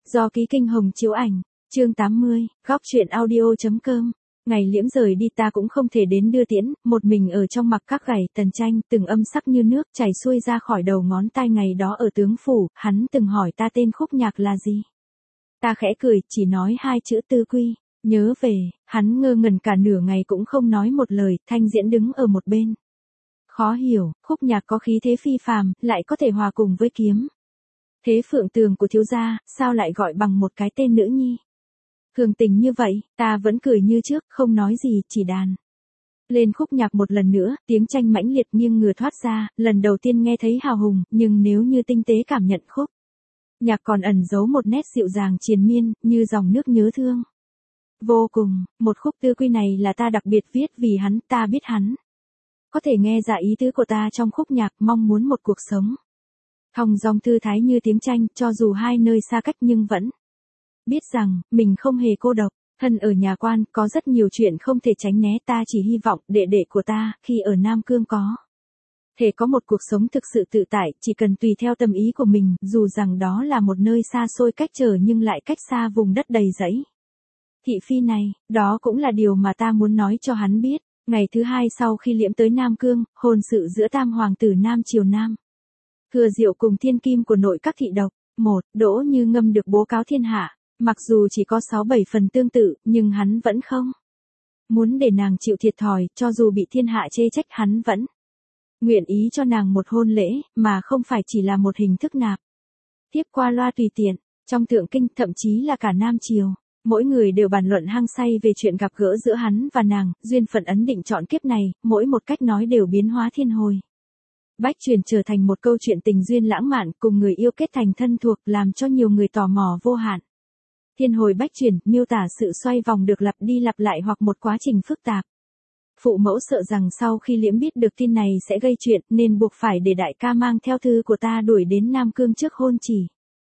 Do ký Kinh Hồng chiếu ảnh, chương 80, góc truyện audio.com. Ngày Liễm rời đi ta cũng không thể đến đưa tiễn, một mình ở trong mặc các gảy tần tranh, từng âm sắc như nước chảy xuôi ra khỏi đầu ngón tay. Ngày đó ở tướng phủ, hắn từng hỏi ta tên khúc nhạc là gì. Ta khẽ cười, chỉ nói 2 chữ Tư Quy. Nhớ về, hắn ngơ ngẩn cả nửa ngày cũng không nói một lời. Thanh Diễn đứng ở một bên. Khó hiểu, khúc nhạc có khí thế phi phàm, lại có thể hòa cùng với kiếm. Thế Phượng Tường của thiếu gia, sao lại gọi bằng một cái tên nữ nhi? Thường tình như vậy, ta vẫn cười như trước, không nói gì, chỉ đàn. Lên khúc nhạc một lần nữa, tiếng tranh mãnh liệt nghiêng ngửa thoát ra, lần đầu tiên nghe thấy hào hùng, nhưng nếu như tinh tế cảm nhận khúc nhạc còn ẩn giấu một nét dịu dàng triền miên, như dòng nước nhớ thương. Vô cùng, một khúc Tư Quy này là ta đặc biệt viết vì hắn, ta biết hắn có thể nghe ra ý tứ của ta trong khúc nhạc, mong muốn một cuộc sống thong dong thư thái như tiếng tranh, cho dù hai nơi xa cách nhưng vẫn biết rằng, mình không hề cô độc. Thân ở nhà quan, có rất nhiều chuyện không thể tránh né, ta chỉ hy vọng đệ đệ của ta, khi ở Nam Cương có thể có một cuộc sống thực sự tự tại, chỉ cần tùy theo tâm ý của mình, dù rằng đó là một nơi xa xôi cách trở nhưng lại cách xa vùng đất đầy rẫy thị phi này, đó cũng là điều mà ta muốn nói cho hắn biết. Ngày thứ 2 sau khi Liễm tới Nam Cương, hôn sự giữa tam hoàng tử Nam Triều Nam Thừa Diệu cùng thiên kim của nội các thị độc. Đỗ Như Ngâm được bố cáo thiên hạ. Mặc dù chỉ có 6-7 phần tương tự, nhưng hắn vẫn không muốn để nàng chịu thiệt thòi, cho dù bị thiên hạ chê trách hắn vẫn nguyện ý cho nàng một hôn lễ, mà không phải chỉ là một hình thức nạp tiếp qua loa tùy tiện. Trong Thượng Kinh, thậm chí là cả Nam Triều, mỗi người đều bàn luận hăng say về chuyện gặp gỡ giữa hắn và nàng, duyên phận ấn định chọn kiếp này, mỗi một cách nói đều biến hóa thiên hồi bách truyền trở thành một câu chuyện tình duyên lãng mạn, cùng người yêu kết thành thân thuộc, làm cho nhiều người tò mò vô hạn. Thiên hồi bách truyền, miêu tả sự xoay vòng được lặp đi lặp lại hoặc một quá trình phức tạp. Phụ mẫu sợ rằng sau khi Liễm biết được tin này sẽ gây chuyện, nên buộc phải để đại ca mang theo thư của ta đuổi đến Nam Cương trước hôn chỉ.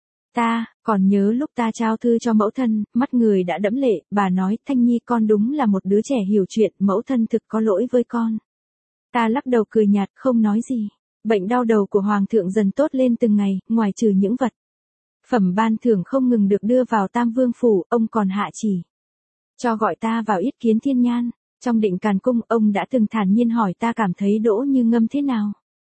Ta còn nhớ lúc ta trao thư cho mẫu thân, mắt người đã đẫm lệ, bà nói, Thanh Nhi con đúng là một đứa trẻ hiểu chuyện, mẫu thân thực có lỗi với con. Ta lắc đầu cười nhạt, không nói gì. Bệnh đau đầu của Hoàng thượng dần tốt lên từng ngày, ngoài trừ những vật phẩm ban thưởng không ngừng được đưa vào Tam Vương phủ, ông còn hạ chỉ cho gọi ta vào yết kiến Thiên Nhan. Trong Định Càn cung, ông đã từng thản nhiên hỏi ta cảm thấy Đỗ Như Ngâm thế nào.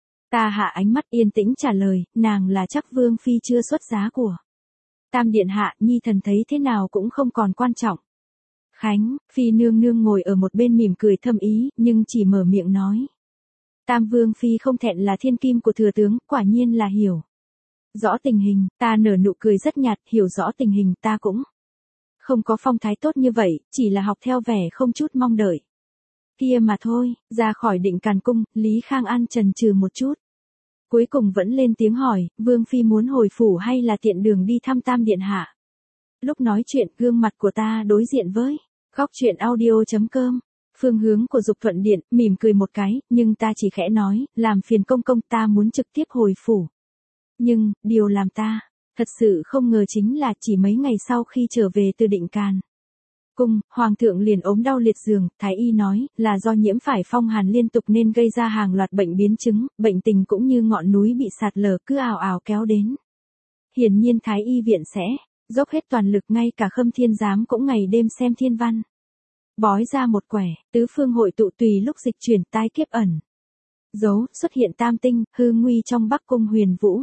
Ta hạ ánh mắt yên tĩnh trả lời, nàng là chắc Vương phi chưa xuất giá của Tam điện hạ, nhi thần thấy thế nào cũng không còn quan trọng. Khánh phi nương nương ngồi ở một bên mỉm cười thâm ý, nhưng chỉ mở miệng nói. Tam Vương phi không thẹn là thiên kim của thừa tướng, quả nhiên là hiểu rõ tình hình. Ta nở nụ cười rất nhạt, hiểu rõ tình hình, ta cũng không có phong thái tốt như vậy, chỉ là học theo vẻ không chút mong đợi kia mà thôi. Ra khỏi Định Càn cung, Lý Khang An chần chừ một chút, cuối cùng vẫn lên tiếng hỏi, Vương phi muốn hồi phủ hay là tiện đường đi thăm Tam điện hạ? Lúc nói chuyện, gương mặt của ta đối diện với góc truyện audio.com. Phương hướng của Dục Thuận Điện, mỉm cười một cái, nhưng ta chỉ khẽ nói, làm phiền công công, ta muốn trực tiếp hồi phủ. Nhưng, điều làm ta thật sự không ngờ chính là chỉ mấy ngày sau khi trở về từ Định Càn cung, Hoàng thượng liền ốm đau liệt giường, Thái y nói là do nhiễm phải phong hàn liên tục nên gây ra hàng loạt bệnh biến chứng, bệnh tình cũng như ngọn núi bị sạt lở cứ ào ào kéo đến. Hiển nhiên Thái y viện sẽ dốc hết toàn lực, ngay cả Khâm Thiên Giám cũng ngày đêm xem thiên văn bói ra một quẻ, tứ phương hội tụ, tùy lúc dịch chuyển, tai kiếp ẩn dấu, xuất hiện tam tinh, hư nguy trong Bắc cung Huyền Vũ.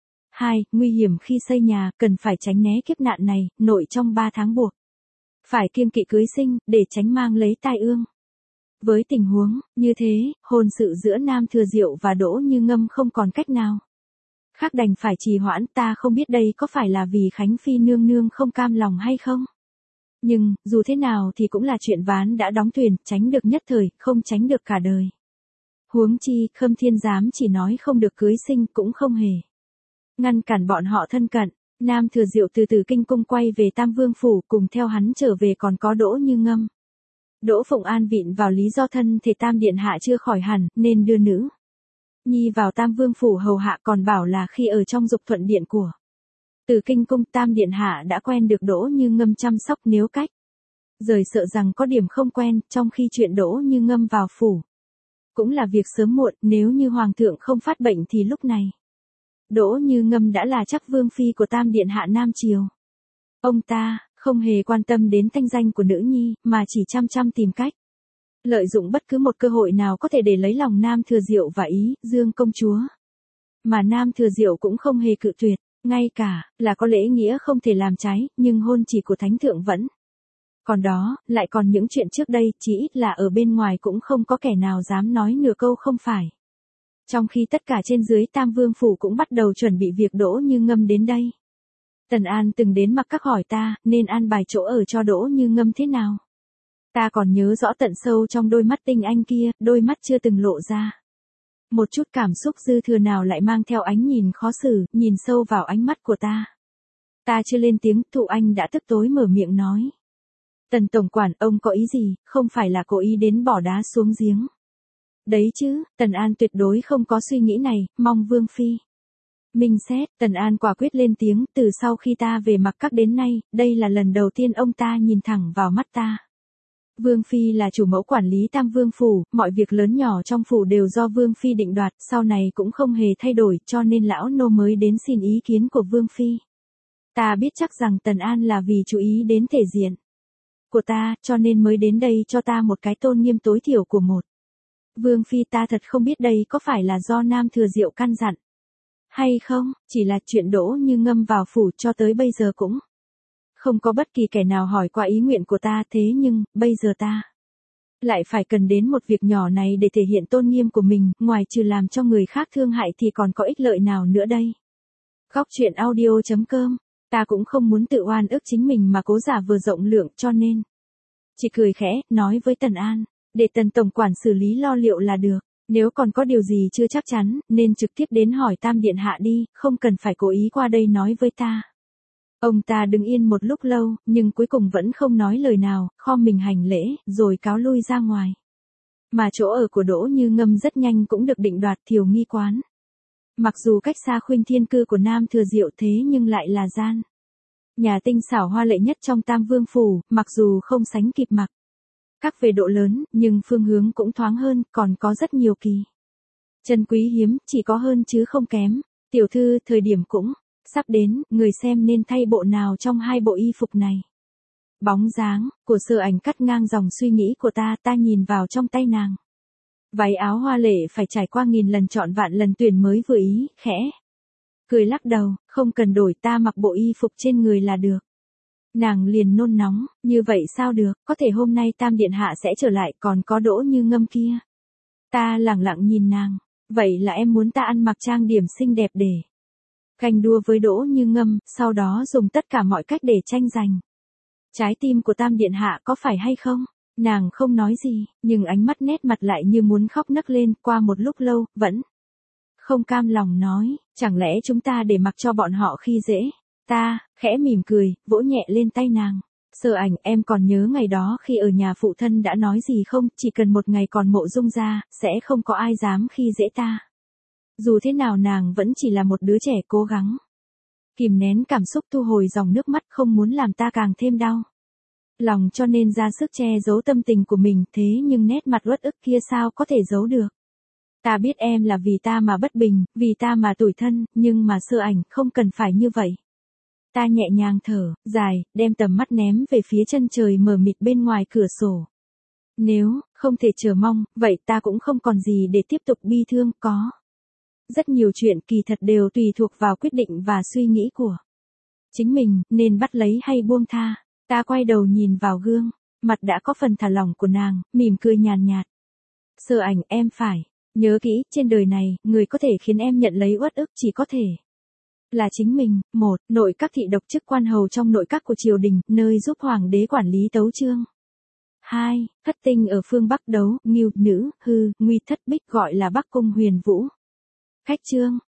2. Nguy hiểm khi xây nhà, cần phải tránh né kiếp nạn này, nội trong 3 tháng buộc phải kiêng kỵ cưới sinh, để tránh mang lấy tai ương. Với tình huống như thế, hôn sự giữa Nam Thừa Diệu và Đỗ Như Ngâm không còn cách nào khác đành phải trì hoãn. Ta không biết đây có phải là vì Khánh phi nương nương không cam lòng hay không. Nhưng, dù thế nào thì cũng là chuyện ván đã đóng thuyền, tránh được nhất thời, không tránh được cả đời. Huống chi, Khâm Thiên Giám chỉ nói không được cưới sinh, cũng không hề ngăn cản bọn họ thân cận. Nam Thừa Diệu từ Từ Kinh cung quay về Tam Vương phủ, cùng theo hắn trở về còn có Đỗ Như Ngâm. Đỗ Phụng An vịn vào lý do thân thể Tam điện hạ chưa khỏi hẳn, nên đưa nữ nhi vào Tam Vương phủ hầu hạ, còn bảo là khi ở trong Dục Thuận Điện của Từ Kinh cung, Tam điện hạ đã quen được Đỗ Như Ngâm chăm sóc, nếu cách rời sợ rằng có điểm không quen, trong khi chuyện Đỗ Như Ngâm vào phủ cũng là việc sớm muộn, nếu như Hoàng thượng không phát bệnh thì lúc này Đỗ Như Ngâm đã là chắc Vương phi của Tam điện hạ Nam Triều. Ông ta không hề quan tâm đến thanh danh của nữ nhi, mà chỉ chăm chăm tìm cách lợi dụng bất cứ một cơ hội nào có thể để lấy lòng Nam Thừa Diệu và Ý Dương công chúa. Mà Nam Thừa Diệu cũng không hề cự tuyệt, ngay cả là có lễ nghĩa không thể làm trái, nhưng hôn chỉ của thánh thượng vẫn. Còn đó, lại còn những chuyện trước đây, chỉ ít là ở bên ngoài cũng không có kẻ nào dám nói nửa câu không phải. Trong khi tất cả trên dưới Tam Vương phủ cũng bắt đầu chuẩn bị việc Đỗ Như Ngâm đến đây. Tần An từng đến Mặc Các hỏi ta, nên an bài chỗ ở cho Đỗ Như Ngâm thế nào. Ta còn nhớ rõ tận sâu trong đôi mắt tinh anh kia, đôi mắt chưa từng lộ ra một chút cảm xúc dư thừa nào, lại mang theo ánh nhìn khó xử, nhìn sâu vào ánh mắt của ta. Ta chưa lên tiếng, Thụ Anh đã tức tối mở miệng nói. Tần tổng quản, ông có ý gì, không phải là cố ý đến bỏ đá xuống giếng. Đấy chứ, Tần An tuyệt đối không có suy nghĩ này, mong Vương Phi minh xét. Tần An quả quyết lên tiếng, từ sau khi ta về Mặc Các đến nay, đây là lần đầu tiên ông ta nhìn thẳng vào mắt ta. Vương Phi là chủ mẫu quản lý Tam Vương phủ, mọi việc lớn nhỏ trong phủ đều do Vương Phi định đoạt, sau này cũng không hề thay đổi, cho nên lão nô mới đến xin ý kiến của Vương Phi. Ta biết chắc rằng Tần An là vì chú ý đến thể diện của ta, cho nên mới đến đây cho ta một cái tôn nghiêm tối thiểu của một Vương Phi. Ta thật không biết đây có phải là do Nam Thừa Diệu căn dặn hay không, chỉ là chuyện Đỗ Như Ngâm vào phủ cho tới bây giờ cũng không có bất kỳ kẻ nào hỏi qua ý nguyện của ta, thế nhưng, bây giờ ta lại phải cần đến một việc nhỏ này để thể hiện tôn nghiêm của mình, ngoài trừ làm cho người khác thương hại thì còn có ích lợi nào nữa đây. Góc truyện audio.com, ta cũng không muốn tự oan ức chính mình mà cố giả vờ rộng lượng, cho nên chỉ cười khẽ, nói với Tần An, để Tần tổng quản xử lý lo liệu là được. Nếu còn có điều gì chưa chắc chắn, nên trực tiếp đến hỏi Tam điện hạ đi, không cần phải cố ý qua đây nói với ta. Ông ta đứng yên một lúc lâu, nhưng cuối cùng vẫn không nói lời nào, khom mình hành lễ, rồi cáo lui ra ngoài. Mà chỗ ở của Đỗ Như Ngâm rất nhanh cũng được định đoạt, Thiều Nghi quán. Mặc dù cách xa Khuynh Thiên cư của Nam Thừa Diệu, thế nhưng lại là gian nhà tinh xảo hoa lệ nhất trong Tam Vương phủ, mặc dù không sánh kịp Mặc Các về độ lớn, nhưng phương hướng cũng thoáng hơn, còn có rất nhiều kỳ chân quý hiếm, chỉ có hơn chứ không kém. Tiểu thư, thời điểm cũng sắp đến, người xem nên thay bộ nào trong hai bộ y phục này. Bóng dáng của Sở Ảnh cắt ngang dòng suy nghĩ của ta, ta nhìn vào trong tay nàng. Váy áo hoa lệ phải trải qua nghìn lần chọn vạn lần tuyển mới vừa ý, khẽ cười lắc đầu, không cần đổi, ta mặc bộ y phục trên người là được. Nàng liền nôn nóng, như vậy sao được, có thể hôm nay Tam điện hạ sẽ trở lại, còn có Đỗ Như Ngâm kia. Ta lẳng lặng nhìn nàng, vậy là em muốn ta ăn mặc trang điểm xinh đẹp để ganh đua với Đỗ Như Ngâm, sau đó dùng tất cả mọi cách để tranh giành trái tim của Tam điện hạ, có phải hay không? Nàng không nói gì, nhưng ánh mắt nét mặt lại như muốn khóc nấc lên. Qua một lúc lâu, vẫn không cam lòng nói, chẳng lẽ chúng ta để mặc cho bọn họ khi dễ? Ta khẽ mỉm cười, vỗ nhẹ lên tay nàng. Sở Ảnh, em còn nhớ ngày đó khi ở nhà phụ thân đã nói gì không? Chỉ cần một ngày còn Mộ Dung ra, sẽ không có ai dám khi dễ ta. Dù thế nào nàng vẫn chỉ là một đứa trẻ cố gắng kìm nén cảm xúc, thu hồi dòng nước mắt, không muốn làm ta càng thêm đau lòng, cho nên ra sức che giấu tâm tình của mình, thế nhưng nét mặt uất ức kia sao có thể giấu được. Ta biết em là vì ta mà bất bình, vì ta mà tủi thân, nhưng mà Sở Ảnh, không cần phải như vậy. Ta nhẹ nhàng thở dài, đem tầm mắt ném về phía chân trời mờ mịt bên ngoài cửa sổ. Nếu không thể chờ mong, vậy ta cũng không còn gì để tiếp tục bi thương. Có rất nhiều chuyện kỳ thật đều tùy thuộc vào quyết định và suy nghĩ của chính mình, nên bắt lấy hay buông tha. Ta quay đầu nhìn vào gương, mặt đã có phần thả lỏng của nàng, mỉm cười nhàn nhạt. Sở Ảnh, em phải nhớ kỹ, trên đời này, người có thể khiến em nhận lấy uất ức chỉ có thể là chính mình. Một, nội các thị độc chức quan hầu trong nội các của triều đình, nơi giúp hoàng đế quản lý tấu chương. 2. Thất tinh ở phương Bắc đấu, Ngưu, Nữ, Hư, Nguy Thất Bích, gọi là Bắc Cung Huyền Vũ. Khách trương,